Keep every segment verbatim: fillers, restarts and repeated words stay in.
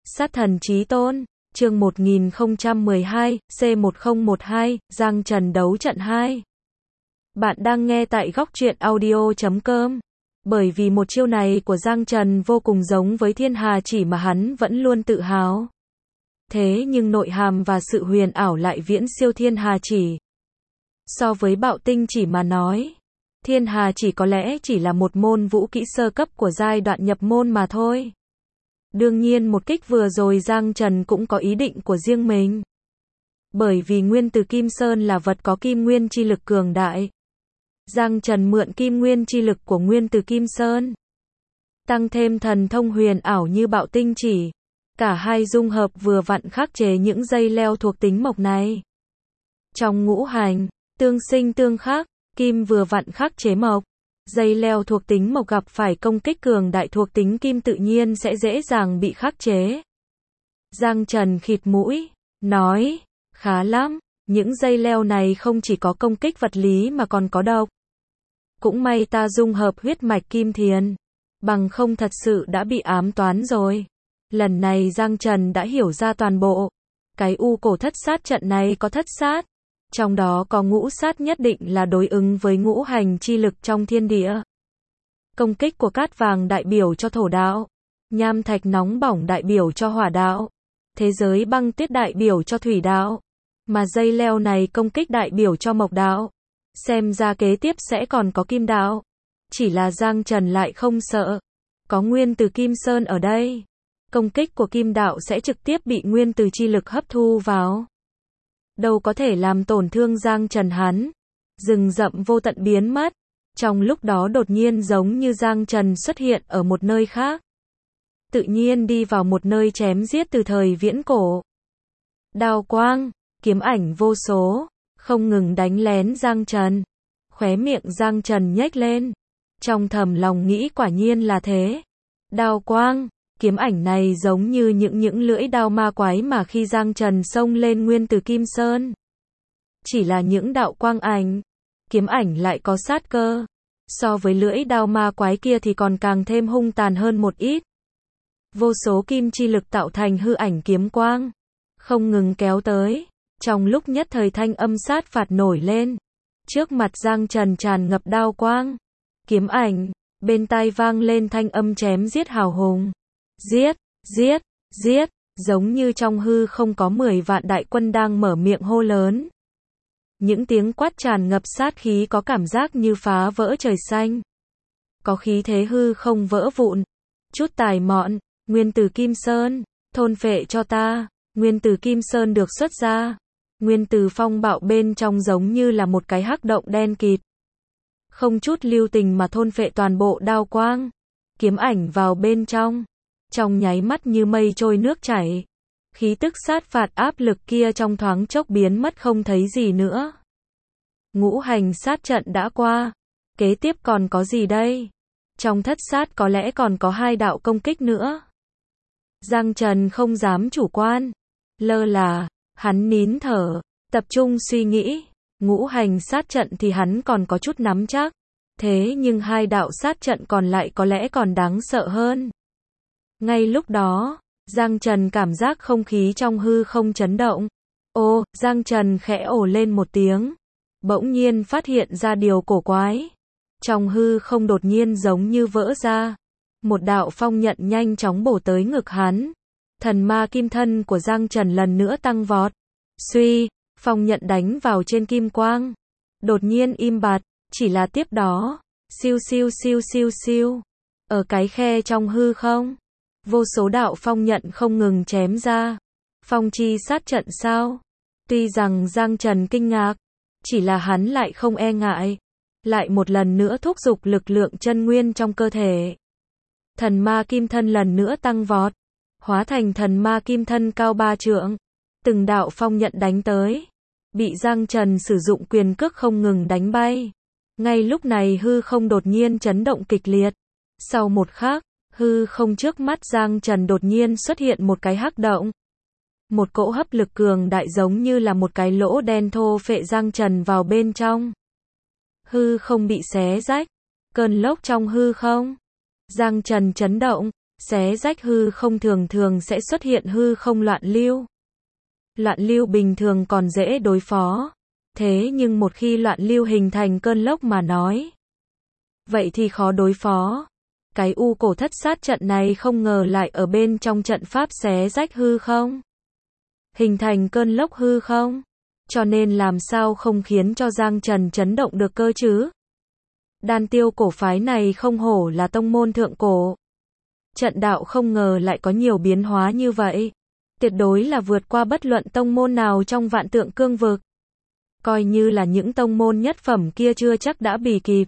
Sát thần chí tôn, chương một nghìn không trăm mười hai, C một không một hai, Giang Trần đấu trận hai. Bạn đang nghe tại góc truyện audio chấm com. Bởi vì một chiêu này của Giang Trần vô cùng giống với Thiên Hà chỉ mà hắn vẫn luôn tự hào. Thế nhưng nội hàm và sự huyền ảo lại viễn siêu Thiên Hà chỉ. So với Bạo Tinh chỉ mà nói, Thiên Hà chỉ có lẽ chỉ là một môn vũ kỹ sơ cấp của giai đoạn nhập môn mà thôi. Đương nhiên một kích vừa rồi Giang Trần cũng có ý định của riêng mình. Bởi vì nguyên từ Kim Sơn là vật có kim nguyên chi lực cường đại. Giang Trần mượn kim nguyên chi lực của nguyên từ Kim Sơn. Tăng thêm thần thông huyền ảo như Bạo Tinh chỉ. Cả hai dung hợp vừa vặn khắc chế những dây leo thuộc tính mộc này. Trong ngũ hành, tương sinh tương khắc, kim vừa vặn khắc chế mộc. Dây leo thuộc tính mộc gặp phải công kích cường đại thuộc tính kim tự nhiên sẽ dễ dàng bị khắc chế. Giang Trần khịt mũi, nói, khá lắm, những dây leo này không chỉ có công kích vật lý mà còn có độc. Cũng may ta dung hợp huyết mạch kim thiền, bằng không thật sự đã bị ám toán rồi. Lần này Giang Trần đã hiểu ra toàn bộ. Cái u cổ thất sát trận này có thất sát. Trong đó có ngũ sát nhất định là đối ứng với ngũ hành chi lực trong thiên địa. Công kích của cát vàng đại biểu cho thổ đạo. Nham thạch nóng bỏng đại biểu cho hỏa đạo. Thế giới băng tuyết đại biểu cho thủy đạo. Mà dây leo này công kích đại biểu cho mộc đạo. Xem ra kế tiếp sẽ còn có kim đạo. Chỉ là Giang Trần lại không sợ. Có nguyên từ Kim Sơn ở đây. Công kích của kim đạo sẽ trực tiếp bị nguyên từ chi lực hấp thu vào. Đâu có thể làm tổn thương Giang Trần hắn. Rừng rậm vô tận biến mất. Trong lúc đó đột nhiên giống như Giang Trần xuất hiện ở một nơi khác. Tự nhiên đi vào một nơi chém giết từ thời viễn cổ. Đao quang, kiếm ảnh vô số, không ngừng đánh lén Giang Trần. Khóe miệng Giang Trần nhếch lên. Trong thầm lòng nghĩ quả nhiên là thế. Đao quang, kiếm ảnh này giống như những những lưỡi đao ma quái mà khi Giang Trần xông lên nguyên từ Kim Sơn. Chỉ là những đạo quang ảnh, kiếm ảnh lại có sát cơ. So với lưỡi đao ma quái kia thì còn càng thêm hung tàn hơn một ít. Vô số kim chi lực tạo thành hư ảnh kiếm quang, không ngừng kéo tới. Trong lúc nhất thời thanh âm sát phạt nổi lên. Trước mặt Giang Trần tràn ngập đao quang, kiếm ảnh, bên tai vang lên thanh âm chém giết hào hùng. Giết, giết, giết, giống như trong hư không có mười vạn đại quân đang mở miệng hô lớn. Những tiếng quát tràn ngập sát khí có cảm giác như phá vỡ trời xanh. Có khí thế hư không vỡ vụn. Chút tài mọn, nguyên từ Kim Sơn, thôn phệ cho ta. Nguyên từ Kim Sơn được xuất ra. Nguyên từ phong bạo bên trong giống như là một cái hắc động đen kịt. Không chút lưu tình mà thôn phệ toàn bộ đao quang, kiếm ảnh vào bên trong. Trong nháy mắt như mây trôi nước chảy. Khí tức sát phạt áp lực kia trong thoáng chốc biến mất không thấy gì nữa. Ngũ hành sát trận đã qua. Kế tiếp còn có gì đây? Trong thất sát có lẽ còn có hai đạo công kích nữa. Giang Trần không dám chủ quan. Lơ là, hắn nín thở, tập trung suy nghĩ. Ngũ hành sát trận thì hắn còn có chút nắm chắc. Thế nhưng hai đạo sát trận còn lại có lẽ còn đáng sợ hơn. Ngay lúc đó, Giang Trần cảm giác không khí trong hư không chấn động. Ô, Giang Trần khẽ ồ lên một tiếng. Bỗng nhiên phát hiện ra điều cổ quái. Trong hư không đột nhiên giống như vỡ ra. Một đạo phong nhận nhanh chóng bổ tới ngực hắn. Thần ma kim thân của Giang Trần lần nữa tăng vọt. Suy, phong nhận đánh vào trên kim quang. Đột nhiên im bặt, chỉ là tiếp đó. Siêu siêu siêu siêu siêu. Ở cái khe trong hư không. Vô số đạo phong nhận không ngừng chém ra. Phong chi sát trận sao? Tuy rằng Giang Trần kinh ngạc, chỉ là hắn lại không e ngại. Lại một lần nữa thúc giục lực lượng chân nguyên trong cơ thể. Thần ma kim thân lần nữa tăng vọt. Hóa thành thần ma kim thân cao ba trượng. Từng đạo phong nhận đánh tới. Bị Giang Trần sử dụng quyền cước không ngừng đánh bay. Ngay lúc này hư không đột nhiên chấn động kịch liệt. Sau một khắc, hư không trước mắt Giang Trần đột nhiên xuất hiện một cái hắc động. Một cỗ hấp lực cường đại giống như là một cái lỗ đen thô phệ Giang Trần vào bên trong. Hư không bị xé rách. Cơn lốc trong hư không. Giang Trần chấn động. xé rách hư không thường thường sẽ xuất hiện hư không loạn lưu. Loạn lưu bình thường còn dễ đối phó, thế nhưng một khi loạn lưu hình thành cơn lốc mà nói, vậy thì khó đối phó. Cái u cổ thất sát trận này không ngờ lại ở bên trong trận pháp xé rách hư không, hình thành cơn lốc hư không, cho nên làm sao không khiến cho Giang Trần chấn động được cơ chứ. Đan Tiêu cổ phái này không hổ là tông môn thượng cổ. Trận đạo không ngờ lại có nhiều biến hóa như vậy. Tuyệt đối là vượt qua bất luận tông môn nào trong vạn tượng cương vực. Coi như là những tông môn nhất phẩm kia chưa chắc đã bì kịp.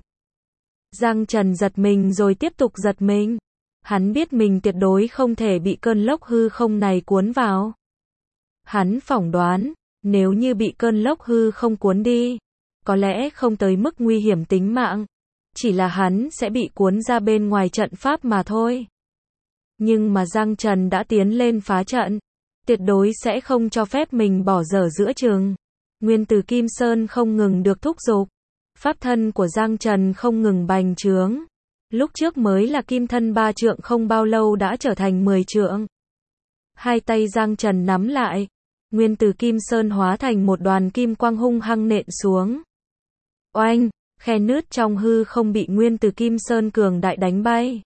Giang Trần giật mình rồi tiếp tục giật mình. Hắn biết mình tuyệt đối không thể bị cơn lốc hư không này cuốn vào. Hắn phỏng đoán, nếu như bị cơn lốc hư không cuốn đi, có lẽ không tới mức nguy hiểm tính mạng. Chỉ là hắn sẽ bị cuốn ra bên ngoài trận pháp mà thôi. Nhưng mà Giang Trần đã tiến lên phá trận, tuyệt đối sẽ không cho phép mình bỏ dở giữa chừng. Nguyên tử Kim Sơn không ngừng được thúc giục. Pháp thân của Giang Trần không ngừng bành trướng. Lúc trước mới là kim thân ba trượng không bao lâu đã trở thành mười trượng. Hai tay Giang Trần nắm lại. Nguyên tử Kim Sơn hóa thành một đoàn kim quang hung hăng nện xuống. Oanh, khe nứt trong hư không bị Nguyên tử Kim Sơn cường đại đánh bay.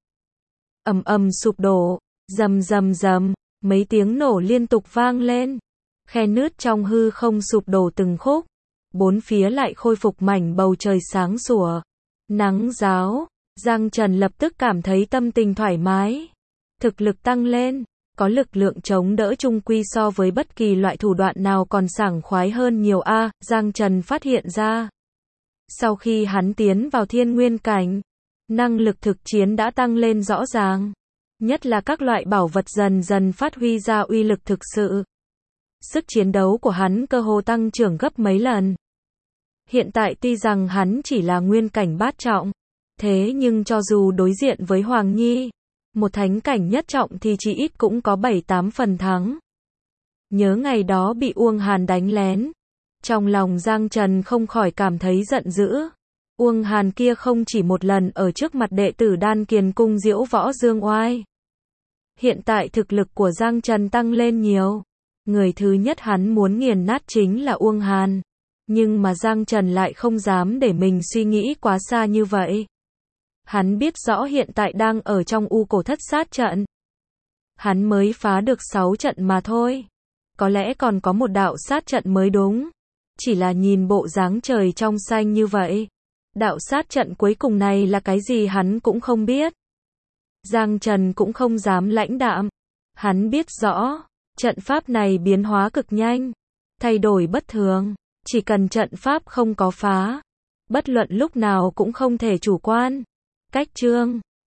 Ầm ầm sụp đổ, rầm rầm rầm, mấy tiếng nổ liên tục vang lên. Khe nứt trong hư không sụp đổ từng khúc. Bốn phía lại khôi phục mảnh bầu trời sáng sủa. Nắng ráo, Giang Trần lập tức cảm thấy tâm tình thoải mái. Thực lực tăng lên, có lực lượng chống đỡ chung quy so với bất kỳ loại thủ đoạn nào còn sảng khoái hơn nhiều a, à, Giang Trần phát hiện ra. Sau khi hắn tiến vào thiên nguyên cảnh, năng lực thực chiến đã tăng lên rõ ràng. Nhất là các loại bảo vật dần dần phát huy ra uy lực thực sự. Sức chiến đấu của hắn cơ hồ tăng trưởng gấp mấy lần. Hiện tại tuy rằng hắn chỉ là nguyên cảnh bát trọng, thế nhưng cho dù đối diện với Hoàng Nhi, một thánh cảnh nhất trọng thì chỉ ít cũng có bảy tám phần thắng. Nhớ ngày đó bị Uông Hàn đánh lén, trong lòng Giang Trần không khỏi cảm thấy giận dữ. Uông Hàn kia không chỉ một lần ở trước mặt đệ tử Đan Kiền Cung diễu võ dương oai. Hiện tại thực lực của Giang Trần tăng lên nhiều. Người thứ nhất hắn muốn nghiền nát chính là Uông Hàn. Nhưng mà Giang Trần lại không dám để mình suy nghĩ quá xa như vậy. Hắn biết rõ hiện tại đang ở trong u cổ thất sát trận. Hắn mới phá được sáu trận mà thôi. Có lẽ còn có một đạo sát trận mới đúng. Chỉ là nhìn bộ dáng trời trong xanh như vậy. Đạo sát trận cuối cùng này là cái gì hắn cũng không biết. Giang Trần cũng không dám lãnh đạm. Hắn biết rõ, trận pháp này biến hóa cực nhanh, thay đổi bất thường. Chỉ cần trận pháp không có phá, bất luận lúc nào cũng không thể chủ quan. Cách chương